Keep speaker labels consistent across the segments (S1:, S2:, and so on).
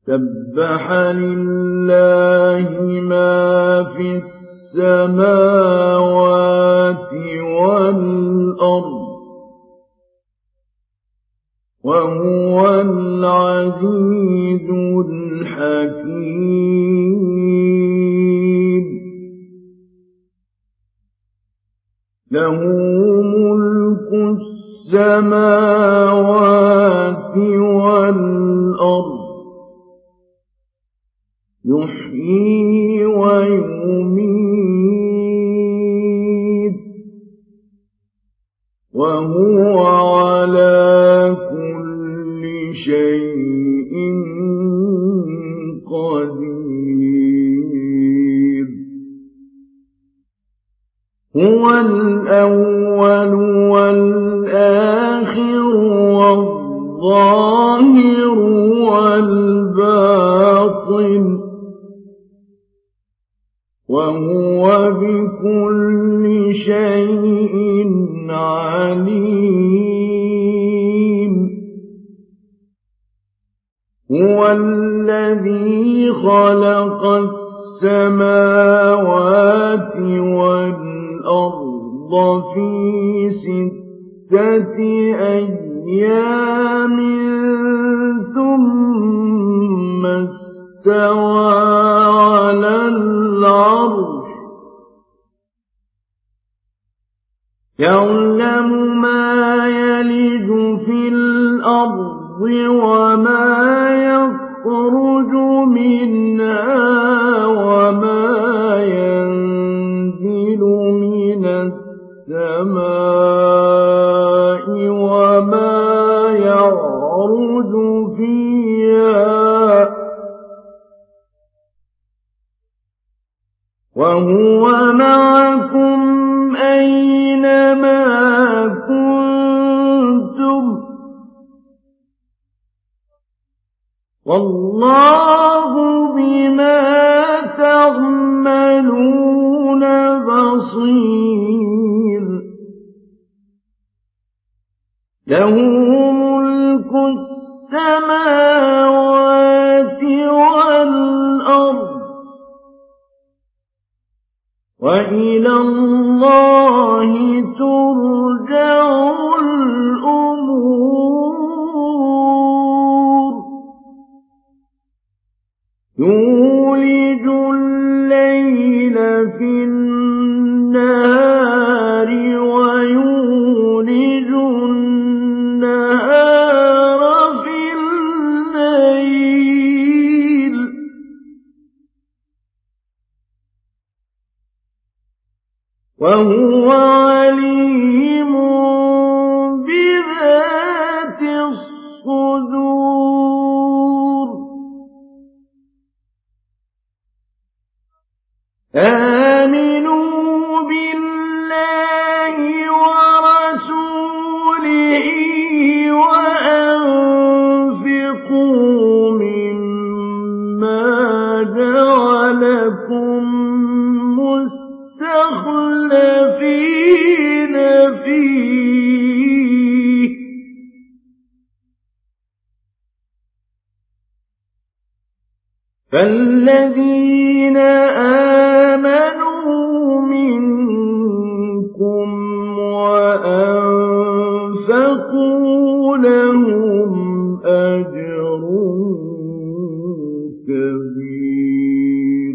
S1: سبح لله ما في السماوات والأرض وهو العزيز الحكيم له ملك السماوات والأرض يحيي ويميت وهو على كل شيء قدير هو الأول والآخر والظاهر والباطن وهو بكل شيء عليم هو الذي خلق السماوات والأرض في 6 أيام ثم استوى على العرش يعلم ما يلج في الأرض وما يخرج منها وما ينزل من السماء وما يعرج فيها وهو معكم أينما كنتم والله بما تعملون بصير له ملك السماوات والأرض وإلى الله ترجع الأمور يولج الليل في النهار ويولج النهار في الليل وهو عليم بذات الصدور آمنوا بالله ورسوله وأنفقوا مما جعلكم مستخلفين فيه فالذين آمنوا منكم وأنفقوا لهم أجر كبير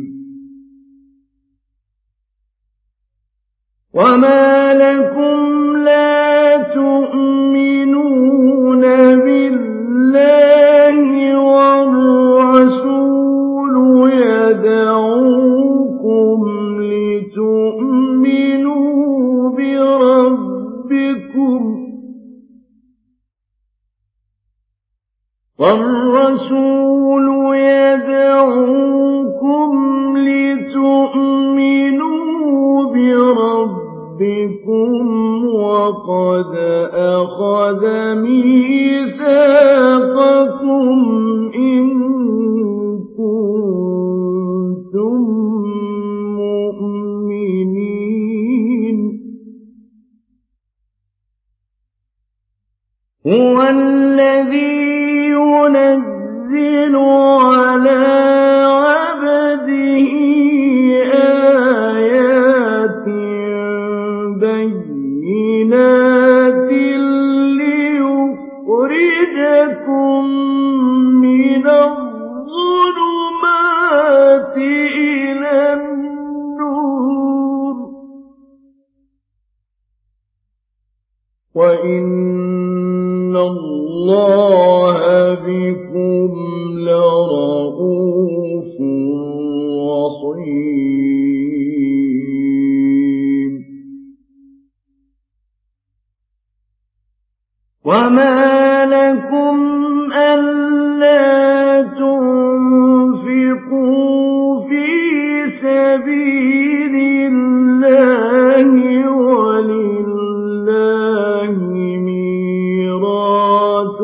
S1: وما لكم لا تؤمنون بالله والرسول يدعوكم لتؤمنوا بربكم والرسول يدعوكم لتؤمنوا بربكم وقد أخذ ميثاقكم إن كنتم مؤمنين هو الذي ينزل عَلَىٰ عَبْدِهِ آيَاتٍ بَيِّنَاتٍ لِّيُخْرِجَكُم مِّنَ الظُّلُمَاتِ إِلَى النُّورِ ۚ وَإِنَّ اللَّهَ بِكُمْ لَرَءُوفٌ رَّحِيمٌ. وَمَا لَكُمْ أَلَّا تُنفِقُوا فِي سَبِيلِ اللَّهِ وَلِلَّهِ مِيرَاثُ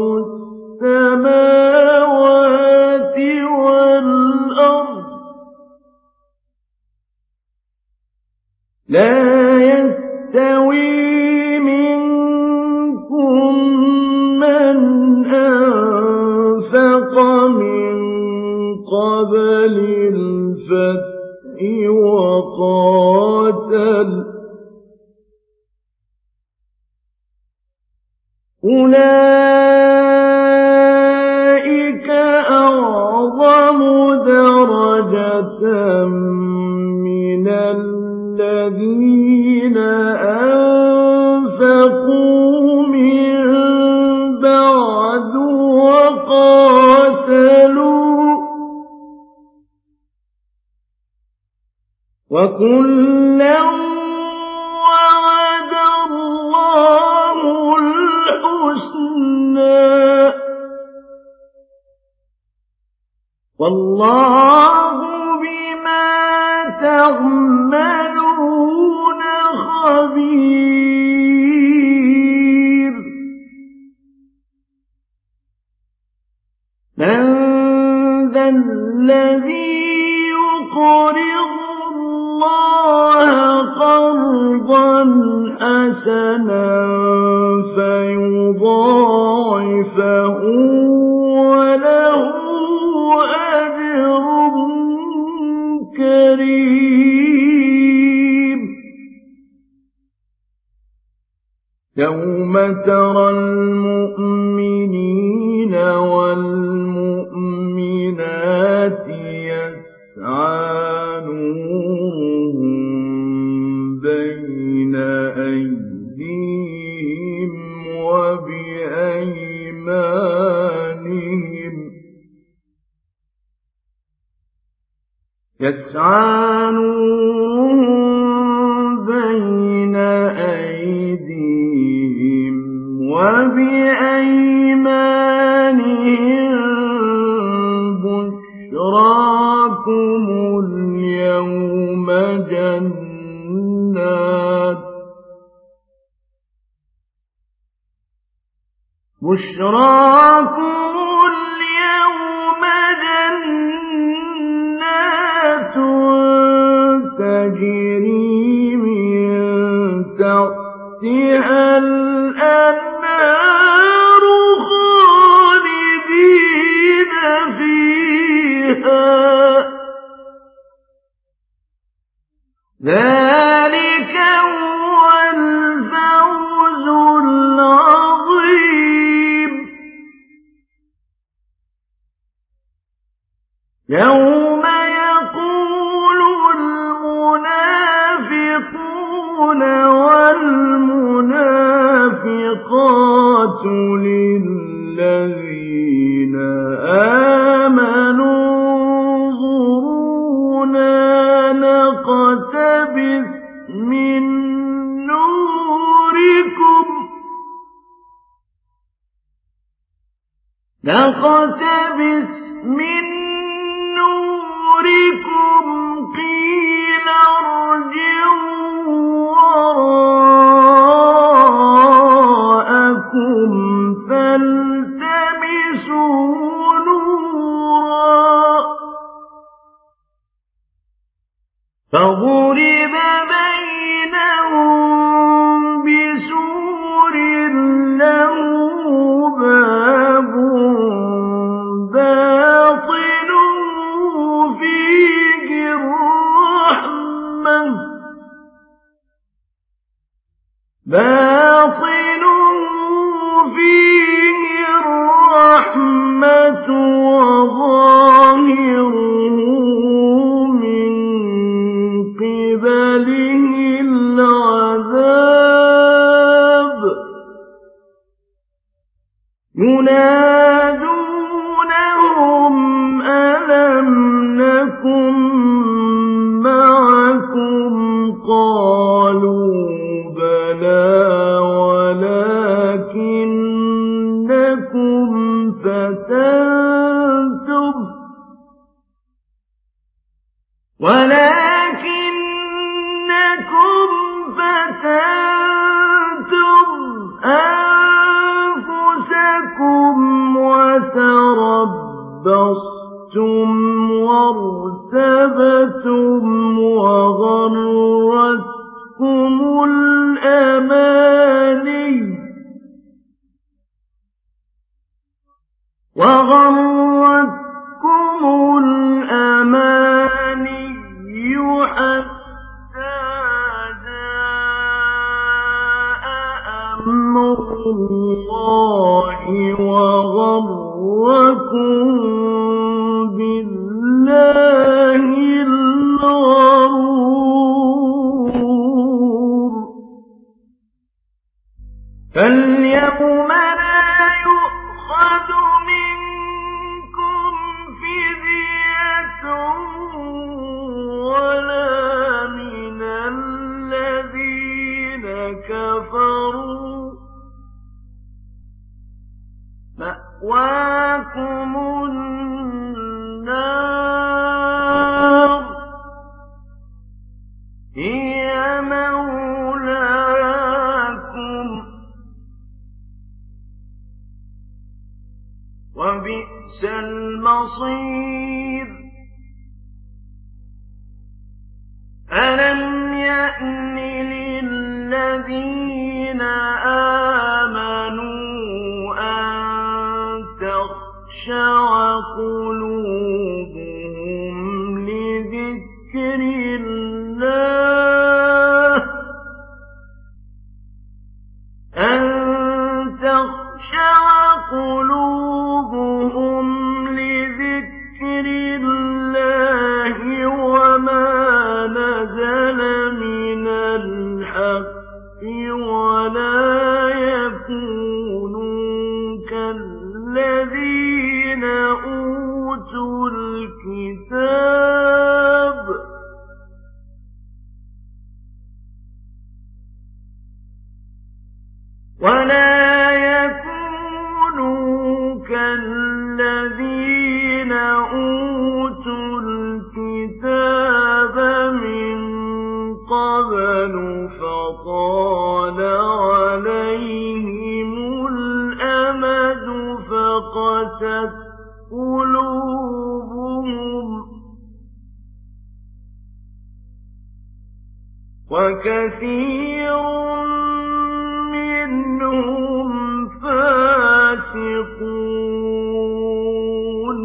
S1: السَّمَاوَاتِ وَالْأَرْضِ ۚ لَا يَسْتَوِي مِنكُم مَّنْ أَنفَقَ مِن قَبْلِ الْفَتْحِ وَقَاتَلَ ۚ أُولَٰئِكَ أَعْظَمُ دَرَجَةً مِّنَ الَّذِينَ أَنفَقُوا مِن بَعْدُ وَقَاتَلُوا ۚ وَكُلًّا وَعَدَ اللَّهُ الْحُسْنَىٰ ۚ وَاللَّهُ بِمَا تَعْمَلُونَ خَبِيرٌ. مَّن ذَا الَّذِي يُقْرِضُ اللَّهَ قَرْضًا حَسَنًا فَيُضَاعِفَهُ وَلَهُ أَجْرٌ كَرِيمٌ. يَوْمَ تَرَى الْمُؤْمِنِينَ وَالْمُؤْمِنَاتِ يَسْعَىٰ نُورُهُم بَيْنَ أَيْدِيهِمْ وَبِأَيْمَانِهِمْ بُشْرَاكُمُ الْيَوْمَ جَنَّاتٌ تَجْرِي مِن تَحْتِهَا الْأَنْهَارُ خَالِدِينَ فِيهَا ۚ ذَٰلِكَ هُوَ الْفَوْزُ الْعَظِيمُ. يَوْمَ يَقُولُ الْمُنَافِقُونَ وَالْمُنَافِقَاتُ لِلَّذِينَ آمَنُوا انظُرُونَا نَقْتَبِسْ مِن نُّورِكُمْ قِيلَ ارْجِعُوا وَرَاءَكُمْ فَالْتَمِسُوا نُورًا فَضُرِبَ بَيْنَهُم بِسُورٍ لَّهُ بَابٌ بَاطِنُهُ نكن معكم قالوا بلى ولكنكم فتنتم أنفسكم وتربصتم وارتبتم وغرتكم الأماني حتى جاء أمر الله وغركم بالله الغرور فاليوم لا يؤخذ منكم فدية ولا من الذين كفروا مأواكم النار هي مولاكم وبئس المصير ألم يأن للذين آمنوا أن تخشع قلوبهم لذكر الله أن تخشع قلوبهم لذكر الله وما نزل من الحق ولا يكونوا كالذين أوتوا الكتاب كالذين أوتوا الكتاب من قبل فطال عليهم الأمد فقست قلوبهم وكثير منهم فاسقون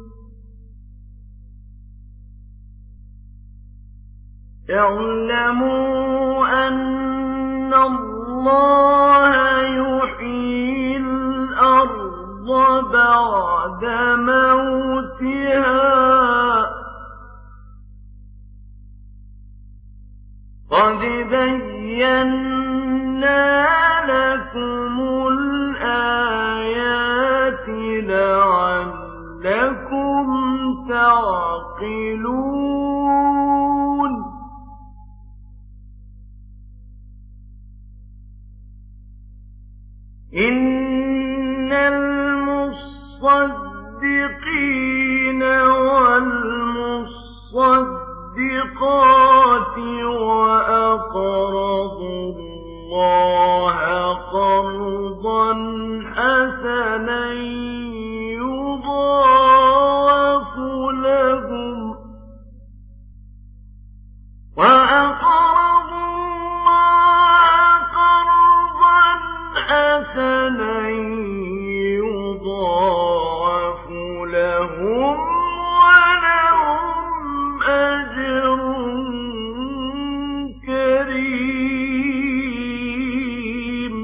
S1: اعلموا أن الله يحيي الأرض بعد موتها قد بينا لكم الآيات لعلكم تعقلون إن المصدقين والمصدقات وأقرضوا الله قرضا حسنا يضاعف لهم حسنا يضاعف لهم ولهم أجر كريم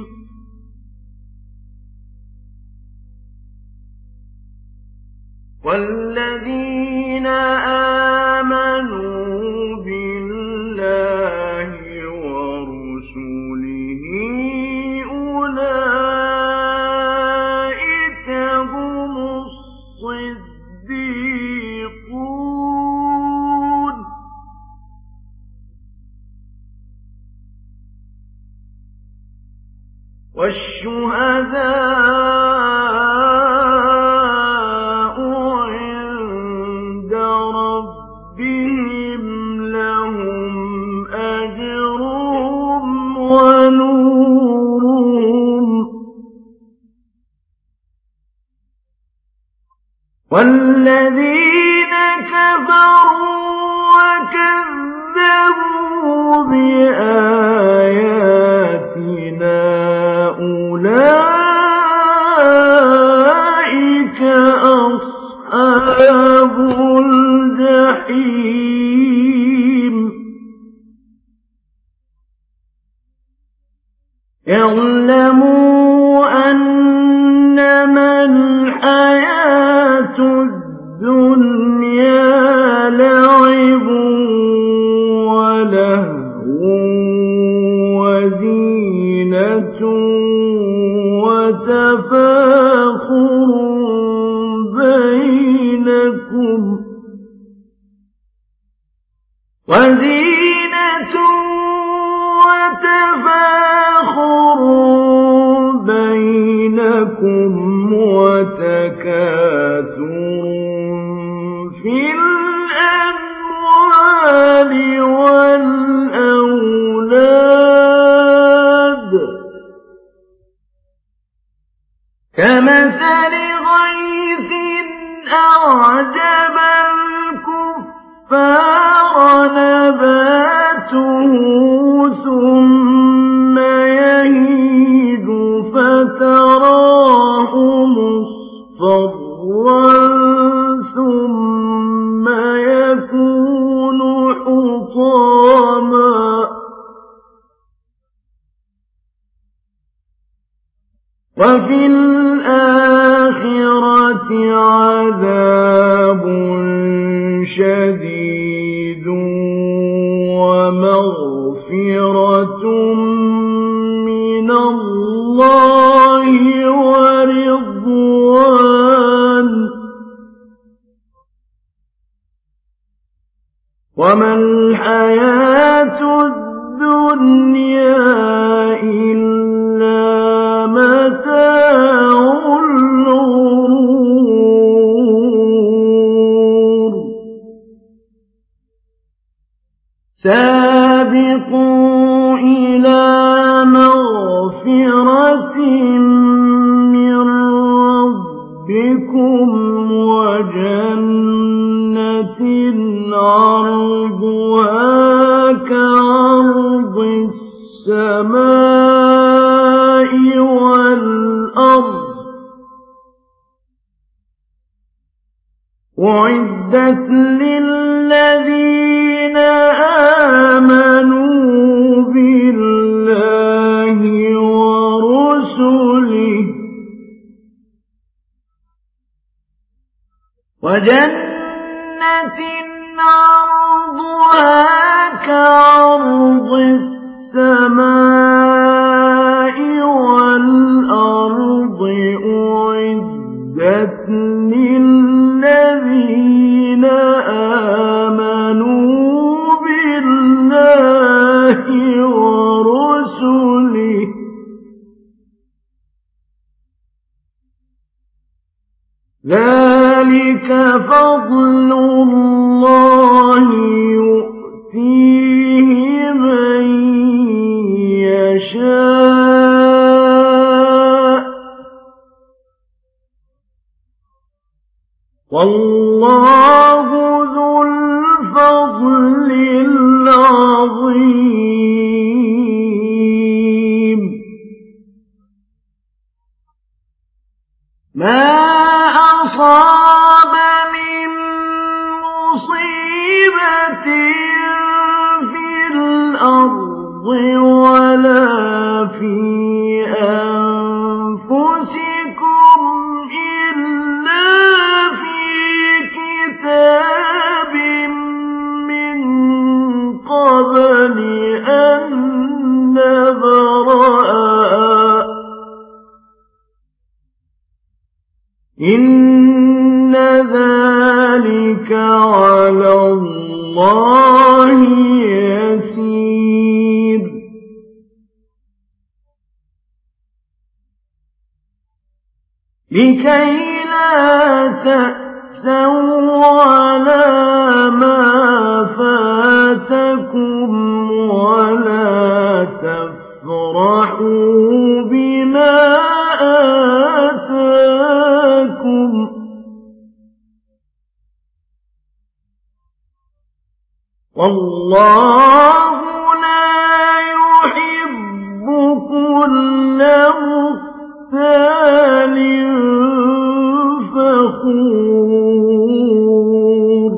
S1: والذين آمنوا بالله ورسله أولئك هم الصديقون والشهداء عند ربهم لهم أجرهم ونورهم والذين كفروا وكذبوا بآياتنا أولئك أصحاب الجحيم اعلموا أنما الحياة الدنيا لعب ولهو وزينة وتفاخر بينكم وتكاثر في الأموال والأولاد كمثل غيث أعجب الكفار نباته ثم يهيج فتراه مصفرا ثم يكون حطاما وفي الآخرة عذاب شديد ومغفرة من الله ورضوان وما الحياة الدنيا إلا متاع الغرور سابقوا إلى مغفرة من ربكم وجنة عرضها كعرض السماء والأرض أعدت للذين آمنوا بالله ورسله وجنة عرضها كعرض السماء والأرض أعدت للذين آمنوا بالله ورسله ذلك فضل الله يؤتيه من يشاء والله ذو الفضل العظيم ما أصاب من مصيبة في الأرض ولا في أنفسكم إلا في كتاب من قبل أن نبرأها إن ذلك على الله يسير لكي لا تأسوا على ما فاتكم ولا تفرحوا بما آتاكم والله لا يحب كل مختال فخور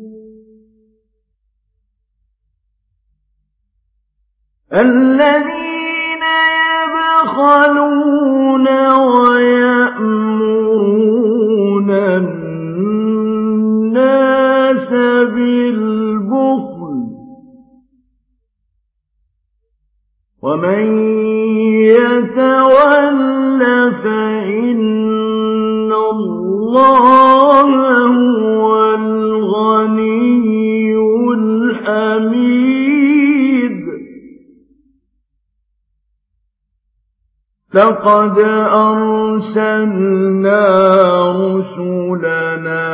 S1: الذين يبخلون ويأمرون الناس بالبخل ومن يتول فإن الله هو الغني الحميد لقد أرسلنا رسلنا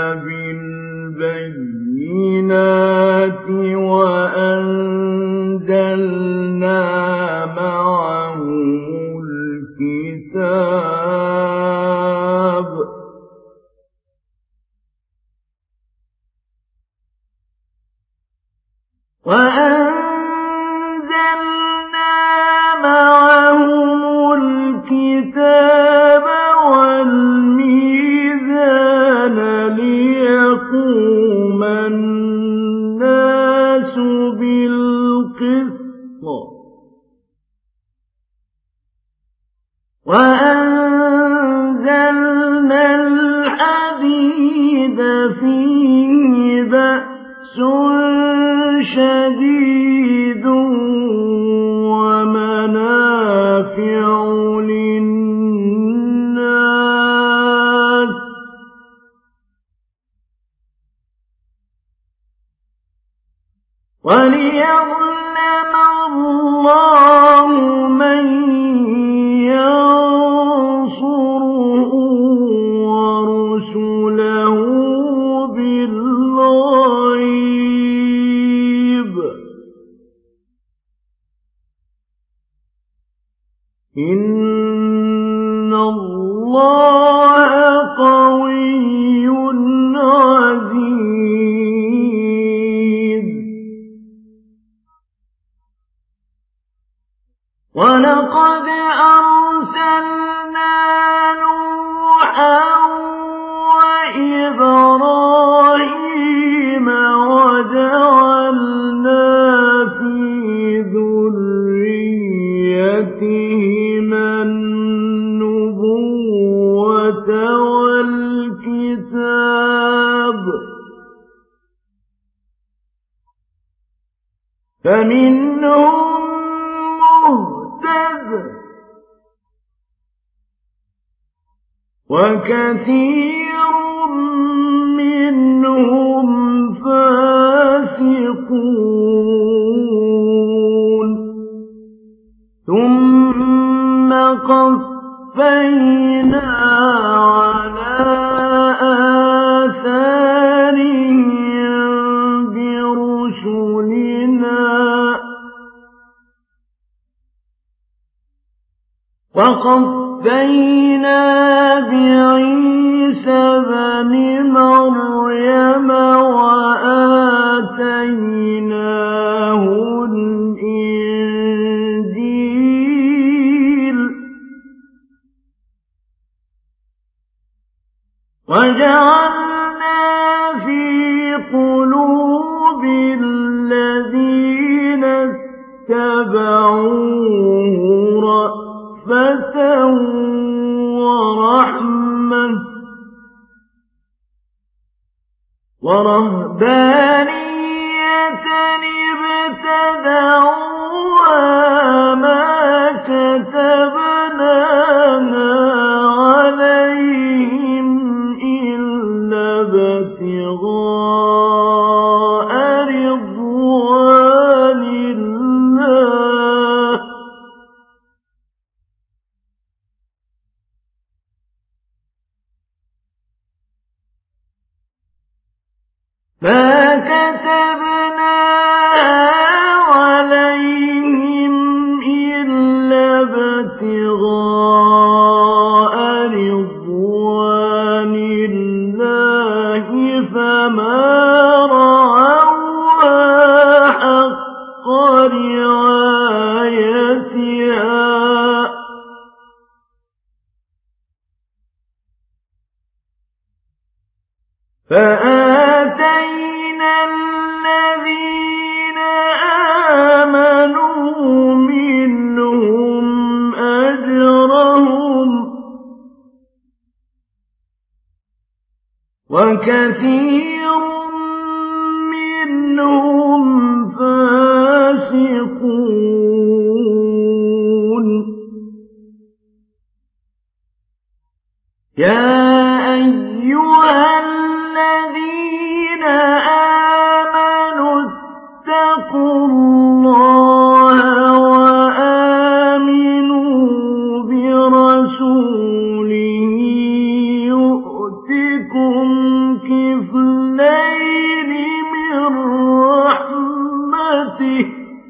S1: بالبينات وأنزلنا معهم الكتاب والميزان ليقوم الناس بالقسط وأنزلنا الحديد فيه بأس شديد ومنافع للناس وليعلم الله من ينصره ورسله بالغيب إن الله قوي عزيز ولقد أرسلنا نوحا وإبراهيم وجعلنا في ذريتهما النبوة والكتاب فمنهم مهتد وكثير منهم فاسقون ثم قفينا على آثارهم برسلنا وقفينا بعيسى بن مريم وآتيناه الإنجيل وجعلنا في قلوب الذين اتبعوه رأفة ورحمة ورهبانية ابتدعوها ما كتبناها عليهم إلا ابتغاء رضوان الله ما كتبنا عليهم إلا ابتغاء رضوان الله فما رعوها حق رعايتها فآتينا الذين آمنوا منهم أجرهم وكثير منهم فاسقون يا أيها الذين آمنوا اتقوا الله وآمنوا برسوله يؤتكم كفلين من رحمته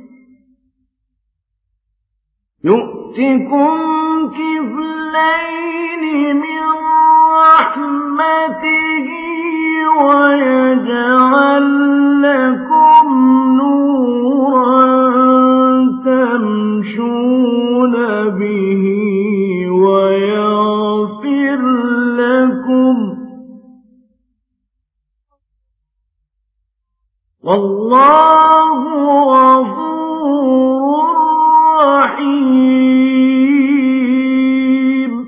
S1: ويجعل لكم نورا تمشون به ويغفر لكم والله غفور رحيم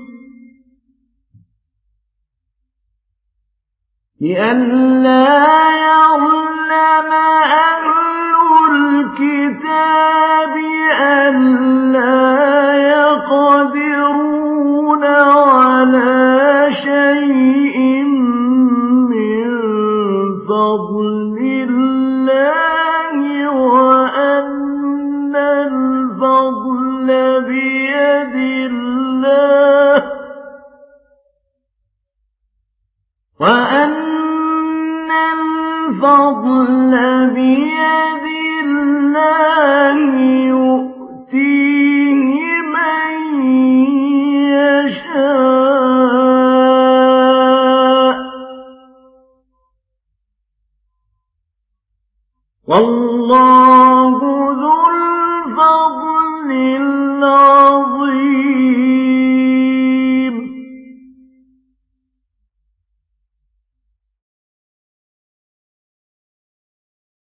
S1: لئلا يعلم أهل الكتاب ألا يقدرون على شيء من فضل الله وأن الفضل بيد الله يؤتيه من يشاء والله